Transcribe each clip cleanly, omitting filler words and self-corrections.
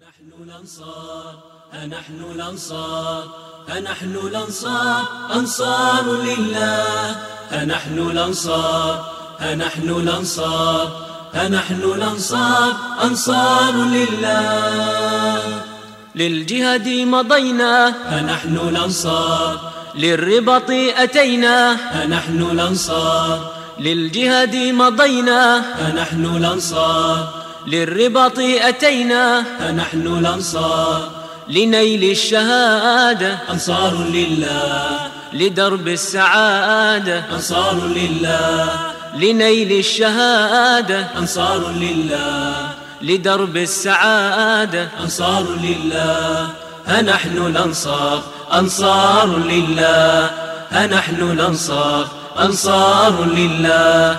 نحن الأنصار نحن الأنصار نحن الأنصار أنصار لله نحن الأنصار نحن الأنصار نحن الأنصار أنصار لله للجهاد مضينا نحن الأنصار للرباط أتينا نحن الأنصار للجهاد مضينا نحن الأنصار للرباط أتينا نحن الأنصار لنيل الشهادة أنصار لله لدرب السعادة أنصار لله لنيل الشهادة أنصار لله لدرب السعادة أنصار لله نحن الأنصار أنصار لله نحن الأنصار أنصار لله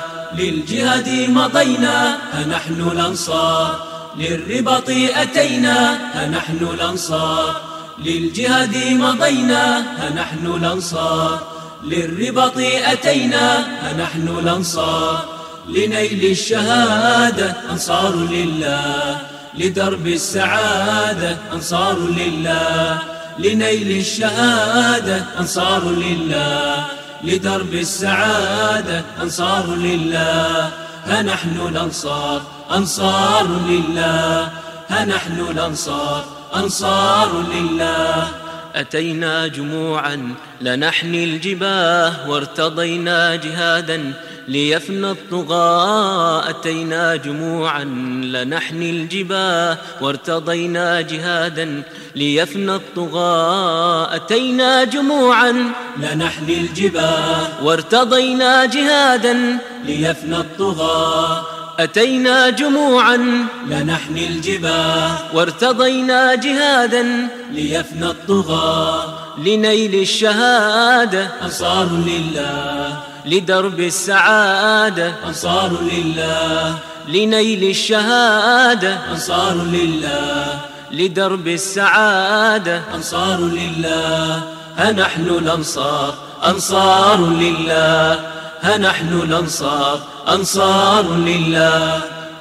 للجهاد مضينا نحن الأنصار للرباط أتينا نحن الأنصار للجهاد مضينا نحن الأنصار للرباط أتينا نحن الأنصار لنيل الشهادة أنصار لله لدرب السعادة أنصار لله لنيل الشهادة أنصار لله لدرب السعادة أنصار لله نحن الأنصار أنصار لله نحن الأنصار أنصار لله أتينا جموعا لنحني الجباه وارتضينا جهادا ليفنى الطغاة أتينا جموعا لنحني الجباه وارتضينا جهادا ليفنى الطغاة أتينا جموعا لنحني الجباه وارتضينا جهادا ليفنى الطغاة أتينا جموعا لنحني الجباه وارتضينا جهادا ليفنى الطغاة لنيل الشهادة أنصار لله لدرب السعادة أنصار لله لنيل الشهادة أنصار لله لدرب السعادة أنصار لله نحن الأنصار أنصار لله نحن الأنصار أنصار لله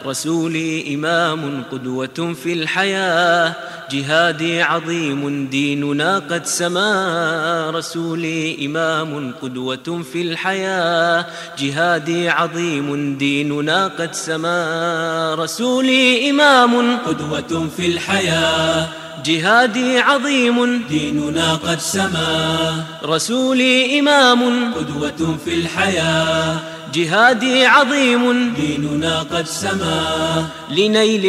رسولي إمام قدوة في الحياة جهادي عظيم ديننا قد سما رسولي إمام قدوة في الحياة جهادي عظيم ديننا قد سما رسولي إمام قدوة في الحياة جهادي عظيم ديننا قد سما رسولي إمام قدوة في الحياة جهادي عظيم ديننا قد سما لنيل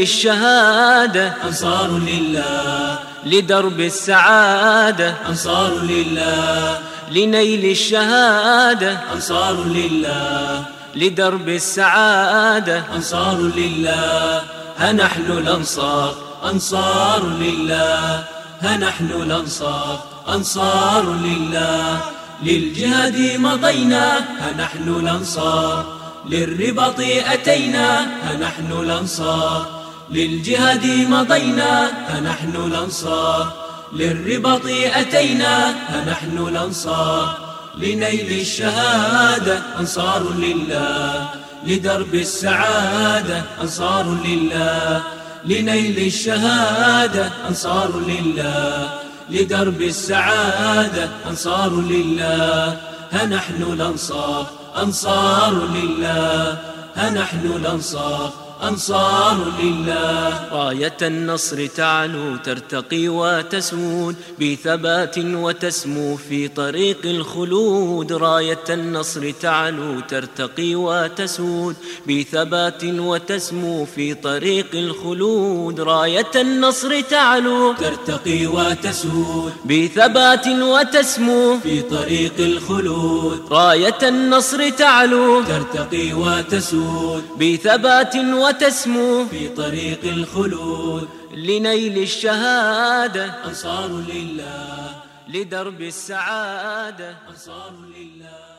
الشهادة أنصار لله لدرب السعادة أنصار لله لنيل الشهادة أنصار لله لدرب السعادة أنصار لله نحن الأنصار أنصار لله نحن الأنصار أنصار لله للجهاد مضينا نحن الأنصار للرباط أتينا نحن الأنصار للجهاد مضينا نحن الأنصار للرباط أتينا نحن الأنصار لنيل الشهادة أنصار لله لدرب السعادة أنصار لله لنيل الشهادة أنصار لله لدرب السعادة أنصار لله نحن الأنصار أنصار لله نحن الأنصار أنصار لله راية النصر تعلو ترتقي وتسود بثبات وتسمو في طريق الخلود راية النصر تعلو ترتقي وتسود بثبات وتسمو في طريق الخلود راية النصر تعلو ترتقي وتسود بثبات وتسمو في طريق الخلود راية النصر تعلو ترتقي وتسود بثبات وتسمو في طريق الخلود لنيل الشهادة أنصار لله لدرب السعادة أنصار لله